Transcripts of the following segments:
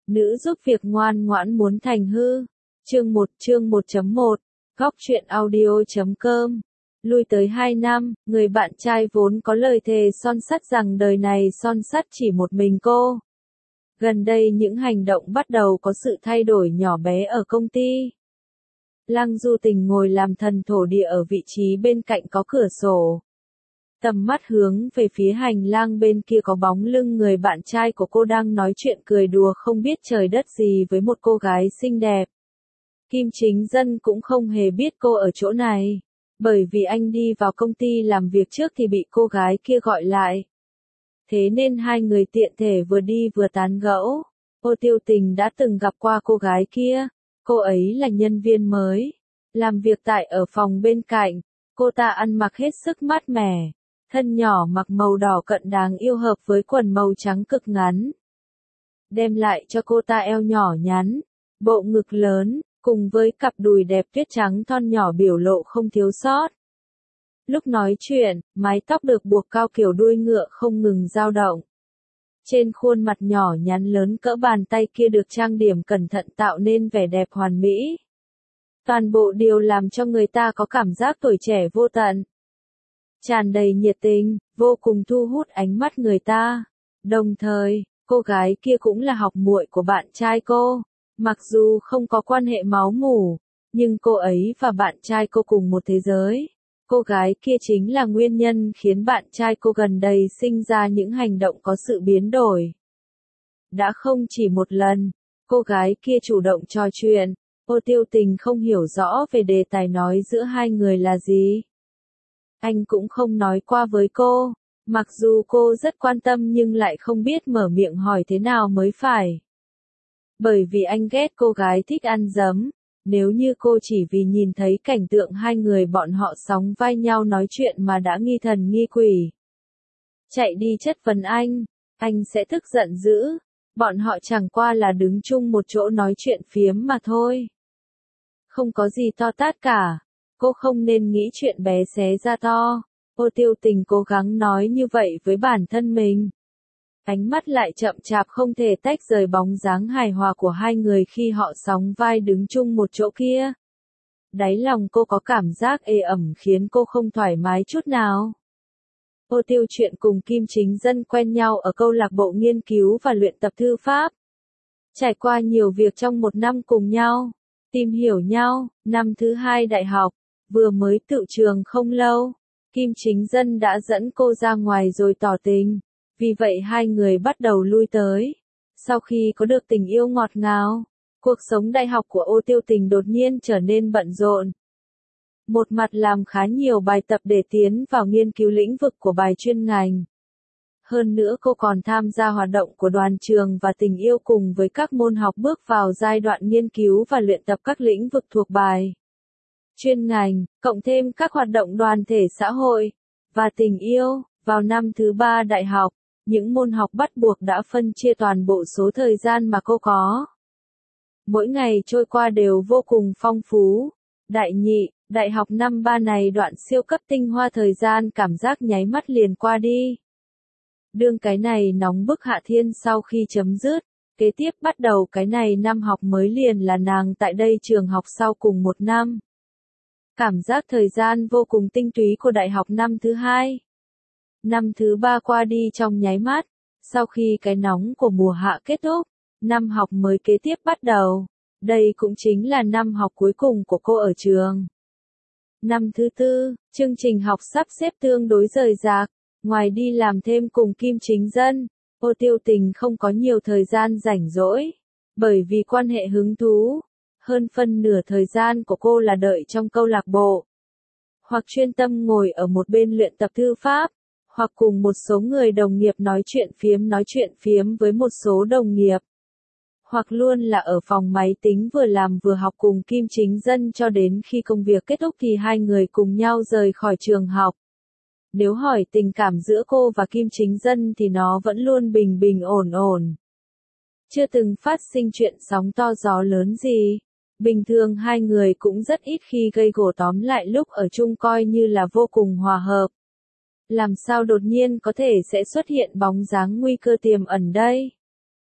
Nữ giúp việc ngoan ngoãn muốn thành hư. Chương 1.1. Góc truyện audio.com. Lui tới 2 năm, người bạn trai vốn có lời thề son sắt rằng đời này son sắt chỉ một mình cô. Gần đây những hành động bắt đầu có sự thay đổi nhỏ bé ở công ty. Lăng Du Tình ngồi làm thần thổ địa ở vị trí bên cạnh có cửa sổ. Tầm mắt hướng về phía hành lang bên kia có bóng lưng người bạn trai của cô đang nói chuyện cười đùa không biết trời đất gì với một cô gái xinh đẹp. Kim Chính Dân cũng không hề biết cô ở chỗ này, bởi vì anh đi vào công ty làm việc trước thì bị cô gái kia gọi lại. Thế nên hai người tiện thể vừa đi vừa tán gẫu. Ô Tiêu Tình đã từng gặp qua cô gái kia, cô ấy là nhân viên mới, làm việc tại ở phòng bên cạnh, cô ta ăn mặc hết sức mát mẻ. Thân nhỏ mặc màu đỏ cận đáng yêu hợp với quần màu trắng cực ngắn. Đem lại cho cô ta eo nhỏ nhắn, bộ ngực lớn, cùng với cặp đùi đẹp tuyết trắng thon nhỏ biểu lộ không thiếu sót. Lúc nói chuyện, mái tóc được buộc cao kiểu đuôi ngựa không ngừng dao động. Trên khuôn mặt nhỏ nhắn lớn cỡ bàn tay kia được trang điểm cẩn thận tạo nên vẻ đẹp hoàn mỹ. Toàn bộ điều làm cho người ta có cảm giác tuổi trẻ vô tận. Tràn đầy nhiệt tình, vô cùng thu hút ánh mắt người ta. Đồng thời, cô gái kia cũng là học muội của bạn trai cô. Mặc dù không có quan hệ máu mủ, nhưng cô ấy và bạn trai cô cùng một thế giới. Cô gái kia chính là nguyên nhân khiến bạn trai cô gần đây sinh ra những hành động có sự biến đổi. Đã không chỉ một lần, cô gái kia chủ động trò chuyện, Ô Tiêu Tình không hiểu rõ về đề tài nói giữa hai người là gì. Anh cũng không nói qua với cô, mặc dù cô rất quan tâm nhưng lại không biết mở miệng hỏi thế nào mới phải. Bởi vì anh ghét cô gái thích ăn dấm, nếu như cô chỉ vì nhìn thấy cảnh tượng hai người bọn họ sóng vai nhau nói chuyện mà đã nghi thần nghi quỷ. Chạy đi chất vấn anh sẽ tức giận dữ, bọn họ chẳng qua là đứng chung một chỗ nói chuyện phiếm mà thôi. Không có gì to tát cả. Cô không nên nghĩ chuyện bé xé ra to. Ô Tiêu Tình cố gắng nói như vậy với bản thân mình. Ánh mắt lại chậm chạp không thể tách rời bóng dáng hài hòa của hai người khi họ sóng vai đứng chung một chỗ kia. Đáy lòng cô có cảm giác ê ẩm khiến cô không thoải mái chút nào. Ô Tiêu chuyện cùng Kim Chính Dân quen nhau ở câu lạc bộ nghiên cứu và luyện tập thư pháp. Trải qua nhiều việc trong một năm cùng nhau, tìm hiểu nhau, năm thứ 2 đại học. Vừa mới tựu trường không lâu, Kim Chính Dân đã dẫn cô ra ngoài rồi tỏ tình, vì vậy hai người bắt đầu lui tới. Sau khi có được tình yêu ngọt ngào, cuộc sống đại học của Ô Tiêu Tình đột nhiên trở nên bận rộn. Một mặt làm khá nhiều bài tập để tiến vào nghiên cứu lĩnh vực của bài chuyên ngành. Hơn nữa cô còn tham gia hoạt động của đoàn trường và tình yêu cùng với các môn học bước vào giai đoạn nghiên cứu và luyện tập các lĩnh vực thuộc bài chuyên ngành, cộng thêm các hoạt động đoàn thể xã hội, và tình yêu. Vào năm thứ 3 đại học, những môn học bắt buộc đã phân chia toàn bộ số thời gian mà cô có. Mỗi ngày trôi qua đều vô cùng phong phú. Đại nhị, đại học năm 3 này đoạn siêu cấp tinh hoa thời gian cảm giác nháy mắt liền qua đi. Đương cái này nóng bức hạ thiên sau khi chấm dứt, kế tiếp bắt đầu cái này năm học mới liền là nàng tại đây trường học sau cùng một năm. Cảm giác thời gian vô cùng tinh túy của đại học năm thứ 2. Năm thứ 3 qua đi trong nháy mắt, sau khi cái nóng của mùa hạ kết thúc, năm học mới kế tiếp bắt đầu. Đây cũng chính là năm học cuối cùng của cô ở trường. Năm thứ 4, chương trình học sắp xếp tương đối rời rạc, ngoài đi làm thêm cùng Kim Chính Dân, Ô Tiêu Tình không có nhiều thời gian rảnh rỗi, bởi vì quan hệ hứng thú. Hơn phân nửa thời gian của cô là đợi trong câu lạc bộ, hoặc chuyên tâm ngồi ở một bên luyện tập thư pháp, hoặc cùng một số người đồng nghiệp nói chuyện phiếm với một số đồng nghiệp, hoặc luôn là ở phòng máy tính vừa làm vừa học cùng Kim Chính Dân cho đến khi công việc kết thúc thì hai người cùng nhau rời khỏi trường học. Nếu hỏi tình cảm giữa cô và Kim Chính Dân thì nó vẫn luôn bình bình ổn ổn. Chưa từng phát sinh chuyện sóng to gió lớn gì. Bình thường hai người cũng rất ít khi gây gổ, tóm lại lúc ở chung coi như là vô cùng hòa hợp. Làm sao đột nhiên có thể sẽ xuất hiện bóng dáng nguy cơ tiềm ẩn đây?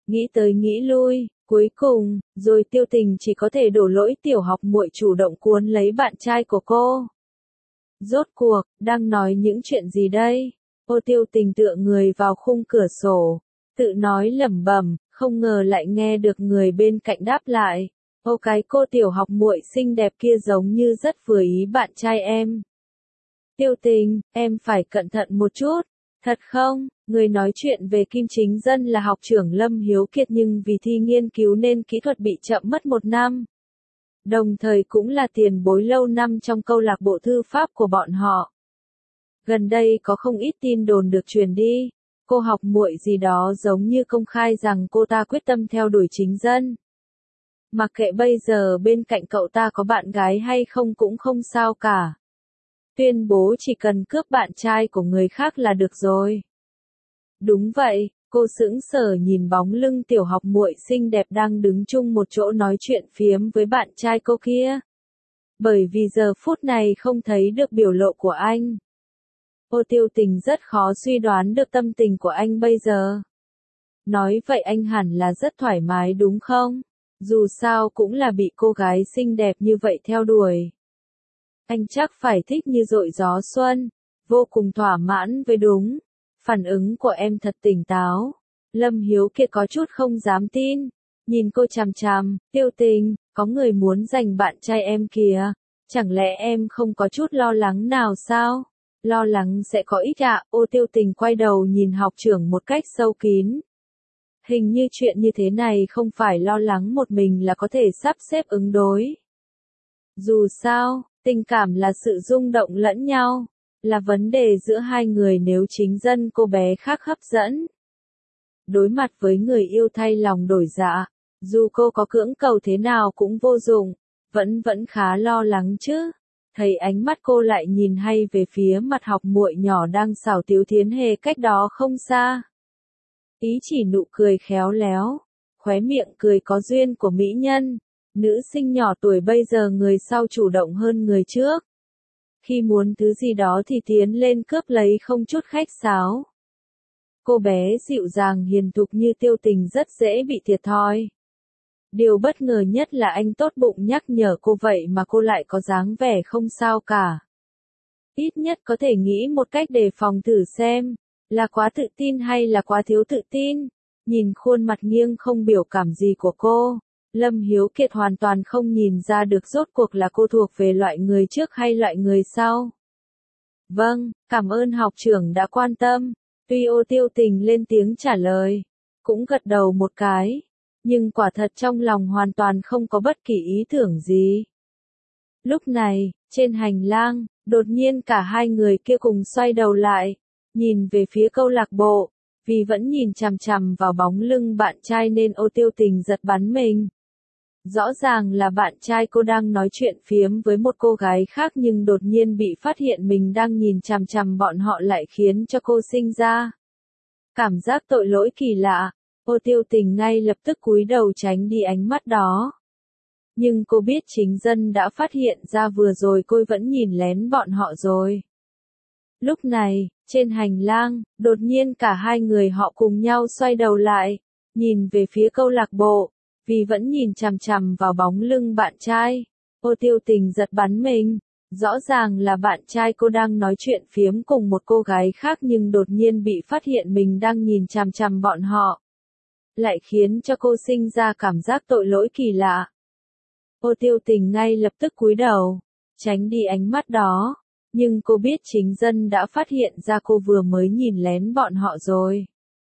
Nghĩ tới nghĩ lui, cuối cùng, rồi Tiêu Tình chỉ có thể đổ lỗi tiểu học muội chủ động cuốn lấy bạn trai của cô. Rốt cuộc, đang nói những chuyện gì đây? Ô Tiêu Tình tựa người vào khung cửa sổ, tự nói lẩm bẩm, không ngờ lại nghe được người bên cạnh đáp lại. Ô cái cô tiểu học muội xinh đẹp kia giống như rất vừa ý bạn trai em. Tiêu Tình, em phải cẩn thận một chút. Thật không? Người nói chuyện về Kim Chính Dân là học trưởng Lâm Hiếu Kiệt nhưng vì thi nghiên cứu nên kỹ thuật bị chậm mất 1 năm. Đồng thời cũng là tiền bối lâu năm trong câu lạc bộ thư pháp của bọn họ. Gần đây có không ít tin đồn được truyền đi. Cô học muội gì đó giống như công khai rằng cô ta quyết tâm theo đuổi Chính Dân. Mặc kệ bây giờ bên cạnh cậu ta có bạn gái hay không cũng không sao cả. Tuyên bố chỉ cần cướp bạn trai của người khác là được rồi. Đúng vậy, cô sững sờ nhìn bóng lưng tiểu học muội xinh đẹp đang đứng chung một chỗ nói chuyện phiếm với bạn trai cô kia. Bởi vì giờ phút này không thấy được biểu lộ của anh. Ô Tiêu Tình rất khó suy đoán được tâm tình của anh bây giờ. Nói vậy anh hẳn là rất thoải mái đúng không? Dù sao cũng là bị cô gái xinh đẹp như vậy theo đuổi. Anh chắc phải thích như dội gió xuân, vô cùng thỏa mãn với đúng. Phản ứng của em thật tỉnh táo. Lâm Hiếu Kiệt có chút không dám tin. Nhìn cô chằm chằm, Tiêu Tình, có người muốn giành bạn trai em kìa. Chẳng lẽ em không có chút lo lắng nào sao? Lo lắng sẽ có ích ạ. Ô Tiêu Tình quay đầu nhìn học trưởng một cách sâu kín. Hình như chuyện như thế này không phải lo lắng một mình là có thể sắp xếp ứng đối. Dù sao, tình cảm là sự rung động lẫn nhau, là vấn đề giữa hai người nếu Chính Dân cô bé khác hấp dẫn. Đối mặt với người yêu thay lòng đổi dạ, dù cô có cưỡng cầu thế nào cũng vô dụng, vẫn khá lo lắng chứ. Thấy ánh mắt cô lại nhìn hay về phía mặt học muội nhỏ đang xảo tiếu Thiến Hề cách đó không xa. Ý chỉ nụ cười khéo léo, khóe miệng cười có duyên của mỹ nhân. Nữ sinh nhỏ tuổi bây giờ người sau chủ động hơn người trước. Khi muốn thứ gì đó thì tiến lên cướp lấy không chút khách sáo. Cô bé dịu dàng hiền thục như Tiêu Tình rất dễ bị thiệt thòi. Điều bất ngờ nhất là anh tốt bụng nhắc nhở cô vậy mà cô lại có dáng vẻ không sao cả. Ít nhất có thể nghĩ một cách đề phòng thử xem, là quá tự tin hay là quá thiếu tự tin. Nhìn khuôn mặt nghiêng không biểu cảm gì của cô, Lâm Hiếu Kiệt hoàn toàn không nhìn ra được rốt cuộc là cô thuộc về loại người trước hay loại người sau. Vâng, cảm ơn học trưởng đã quan tâm. Tuy Ô Tiêu Tình lên tiếng trả lời, cũng gật đầu một cái, nhưng quả thật trong lòng hoàn toàn không có bất kỳ ý tưởng gì. Lúc này, trên hành lang, đột nhiên cả hai người kia cùng xoay đầu lại, nhìn về phía câu lạc bộ, vì vẫn nhìn chằm chằm vào bóng lưng bạn trai nên Ô Tiêu Tình giật bắn mình. Rõ ràng là bạn trai cô đang nói chuyện phiếm với một cô gái khác nhưng đột nhiên bị phát hiện mình đang nhìn chằm chằm bọn họ lại khiến cho cô sinh ra cảm giác tội lỗi kỳ lạ. Ô Tiêu Tình ngay lập tức cúi đầu tránh đi ánh mắt đó. Nhưng cô biết Chính Dân đã phát hiện ra vừa rồi cô vẫn nhìn lén bọn họ rồi. Lúc này, trên hành lang, đột nhiên cả hai người họ cùng nhau xoay đầu lại, nhìn về phía câu lạc bộ, vì vẫn nhìn chằm chằm vào bóng lưng bạn trai. Ô Tiêu Tình giật bắn mình, rõ ràng là bạn trai cô đang nói chuyện phiếm cùng một cô gái khác nhưng đột nhiên bị phát hiện mình đang nhìn chằm chằm bọn họ. Lại khiến cho cô sinh ra cảm giác tội lỗi kỳ lạ. Ô Tiêu Tình ngay lập tức cúi đầu, tránh đi ánh mắt đó. Nhưng cô biết Chính Dân đã phát hiện ra cô vừa mới nhìn lén bọn họ rồi.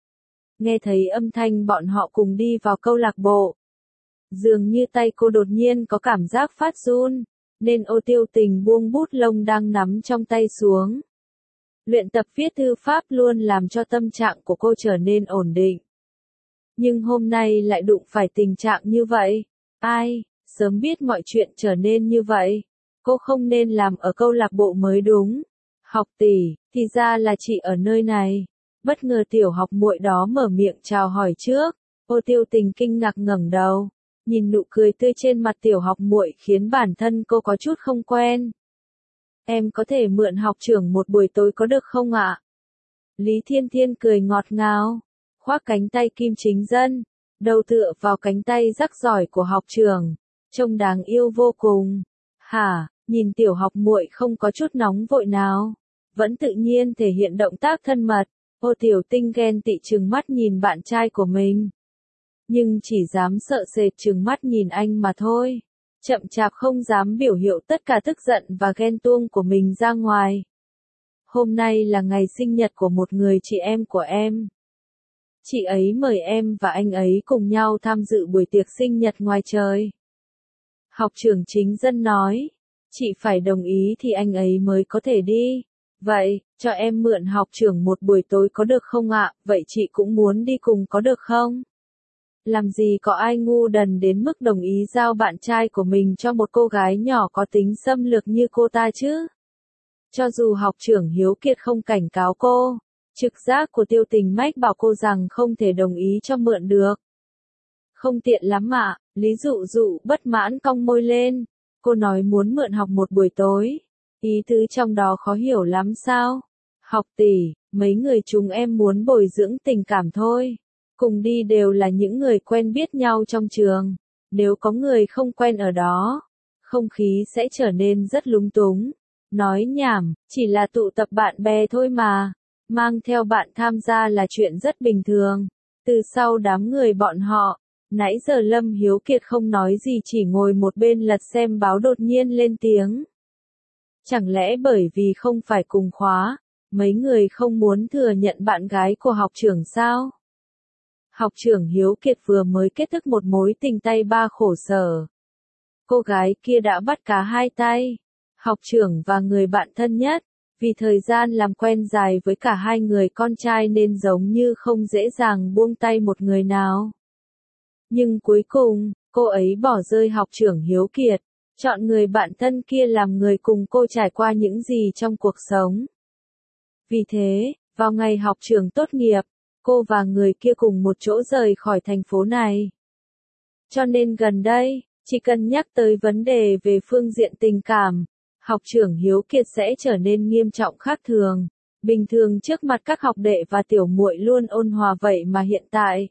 Nghe thấy âm thanh bọn họ cùng đi vào câu lạc bộ. Dường như tay cô đột nhiên có cảm giác phát run, nên Ô Tiêu Tình buông bút lông đang nắm trong tay xuống. Luyện tập viết thư pháp luôn làm cho tâm trạng của cô trở nên ổn định. Nhưng hôm nay lại đụng phải tình trạng như vậy. Ai, sớm biết mọi chuyện trở nên như vậy. Cô không nên làm ở câu lạc bộ mới đúng. Học tỷ, thì ra là chị ở nơi này. Bất ngờ tiểu học muội đó mở miệng chào hỏi trước. Ô Tiêu Tình kinh ngạc ngẩng đầu. Nhìn nụ cười tươi trên mặt tiểu học muội khiến bản thân cô có chút không quen. Em có thể mượn học trưởng một buổi tối có được không ạ? Lý Thiên Thiên cười ngọt ngào, khoác cánh tay Kim Chính Dân, đầu tựa vào cánh tay rắc rỏi của học trưởng, trông đáng yêu vô cùng. Hả, nhìn tiểu học muội không có chút nóng vội nào, vẫn tự nhiên thể hiện động tác thân mật. Ô Tiểu Tinh ghen tị trừng mắt nhìn bạn trai của mình, nhưng chỉ dám sợ sệt trừng mắt nhìn anh mà thôi, chậm chạp không dám biểu hiện tất cả tức giận và ghen tuông của mình ra ngoài. Hôm nay là ngày sinh nhật của một người chị em của em. Chị ấy mời em và anh ấy cùng nhau tham dự buổi tiệc sinh nhật ngoài trời. Học trưởng Chính Dân nói, chị phải đồng ý thì anh ấy mới có thể đi. Vậy, cho em mượn học trưởng một buổi tối có được không ạ? Vậy chị cũng muốn đi cùng có được không? Làm gì có ai ngu đần đến mức đồng ý giao bạn trai của mình cho một cô gái nhỏ có tính xâm lược như cô ta chứ? Cho dù học trưởng Hiếu Kiệt không cảnh cáo cô, trực giác của Tiêu Tình mách bảo cô rằng không thể đồng ý cho mượn được. Không tiện lắm ạ, Lý Dụ Dụ bất mãn cong môi lên. Cô nói muốn mượn học một buổi tối. Ý tứ trong đó khó hiểu lắm sao? Học tỷ, mấy người chúng em muốn bồi dưỡng tình cảm thôi. Cùng đi đều là những người quen biết nhau trong trường. Nếu có người không quen ở đó, không khí sẽ trở nên rất lúng túng. Nói nhảm, chỉ là tụ tập bạn bè thôi mà. Mang theo bạn tham gia là chuyện rất bình thường. Từ sau đám người bọn họ, nãy giờ Lâm Hiếu Kiệt không nói gì chỉ ngồi một bên lật xem báo đột nhiên lên tiếng. Chẳng lẽ bởi vì không phải cùng khóa, mấy người không muốn thừa nhận bạn gái của học trưởng sao? Học trưởng Hiếu Kiệt vừa mới kết thúc một mối tình tay ba khổ sở. Cô gái kia đã bắt cá hai tay. Học trưởng và người bạn thân nhất, vì thời gian làm quen dài với cả hai người con trai nên giống như không dễ dàng buông tay một người nào. Nhưng cuối cùng, cô ấy bỏ rơi học trưởng Hiếu Kiệt, chọn người bạn thân kia làm người cùng cô trải qua những gì trong cuộc sống. Vì thế, vào ngày học trường tốt nghiệp, cô và người kia cùng một chỗ rời khỏi thành phố này. Cho nên gần đây, chỉ cần nhắc tới vấn đề về phương diện tình cảm, học trưởng Hiếu Kiệt sẽ trở nên nghiêm trọng khác thường. Bình thường trước mặt các học đệ và tiểu muội luôn ôn hòa vậy mà hiện tại,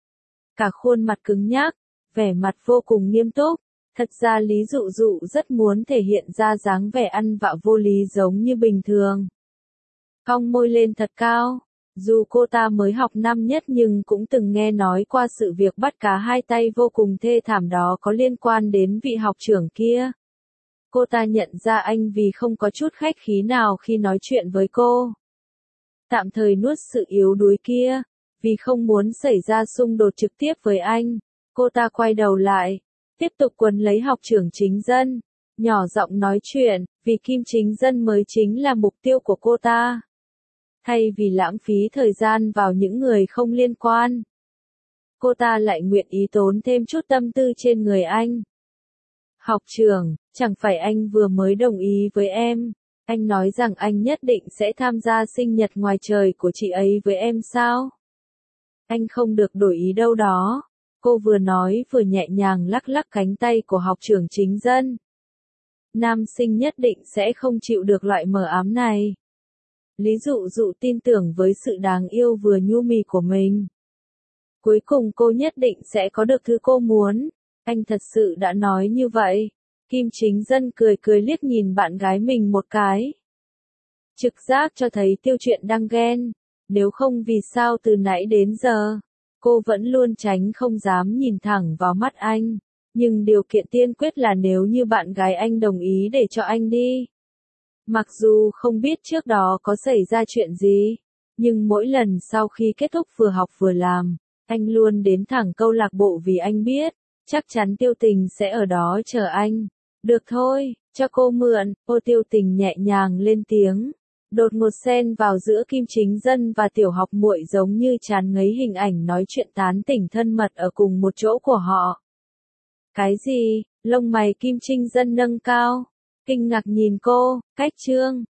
cả khuôn mặt cứng nhắc, vẻ mặt vô cùng nghiêm túc. Thật ra Lý Dụ Dụ rất muốn thể hiện ra dáng vẻ ăn vạ vô lý giống như bình thường. Cong môi lên thật cao. Dù cô ta mới học năm nhất nhưng cũng từng nghe nói qua sự việc bắt cá hai tay vô cùng thê thảm đó có liên quan đến vị học trưởng kia. Cô ta nhận ra anh vì không có chút khách khí nào khi nói chuyện với cô. Tạm thời nuốt sự yếu đuối kia, vì không muốn xảy ra xung đột trực tiếp với anh. Cô ta quay đầu lại, tiếp tục quấn lấy học trưởng Chính Dân, nhỏ giọng nói chuyện, vì Kim Chính Dân mới chính là mục tiêu của cô ta. Thay vì lãng phí thời gian vào những người không liên quan, cô ta lại nguyện ý tốn thêm chút tâm tư trên người anh. Học trưởng, chẳng phải anh vừa mới đồng ý với em, anh nói rằng anh nhất định sẽ tham gia sinh nhật ngoài trời của chị ấy với em sao? Anh không được đổi ý đâu đó. Cô vừa nói vừa nhẹ nhàng lắc lắc cánh tay của học trưởng Chính Dân. Nam sinh nhất định sẽ không chịu được loại mờ ám này. Lý Dụ Dụ tin tưởng với sự đáng yêu vừa nhu mì của mình. Cuối cùng cô nhất định sẽ có được thứ cô muốn. Anh thật sự đã nói như vậy. Kim Chính Dân cười cười liếc nhìn bạn gái mình một cái. Trực giác cho thấy Tiêu Chuyện đang ghen. Nếu không vì sao từ nãy đến giờ, cô vẫn luôn tránh không dám nhìn thẳng vào mắt anh. Nhưng điều kiện tiên quyết là nếu như bạn gái anh đồng ý để cho anh đi. Mặc dù không biết trước đó có xảy ra chuyện gì, nhưng mỗi lần sau khi kết thúc vừa học vừa làm, anh luôn đến thẳng câu lạc bộ vì anh biết, chắc chắn Tiêu Tình sẽ ở đó chờ anh. Được thôi, cho cô mượn. Ô Tiêu Tình nhẹ nhàng lên tiếng. Đột ngột xen vào giữa Kim Chính Dân và tiểu học muội giống như chán ngấy hình ảnh nói chuyện tán tỉnh thân mật ở cùng một chỗ của họ. Cái gì? Lông mày Kim Chính Dân nâng cao, kinh ngạc nhìn cô, cách chương.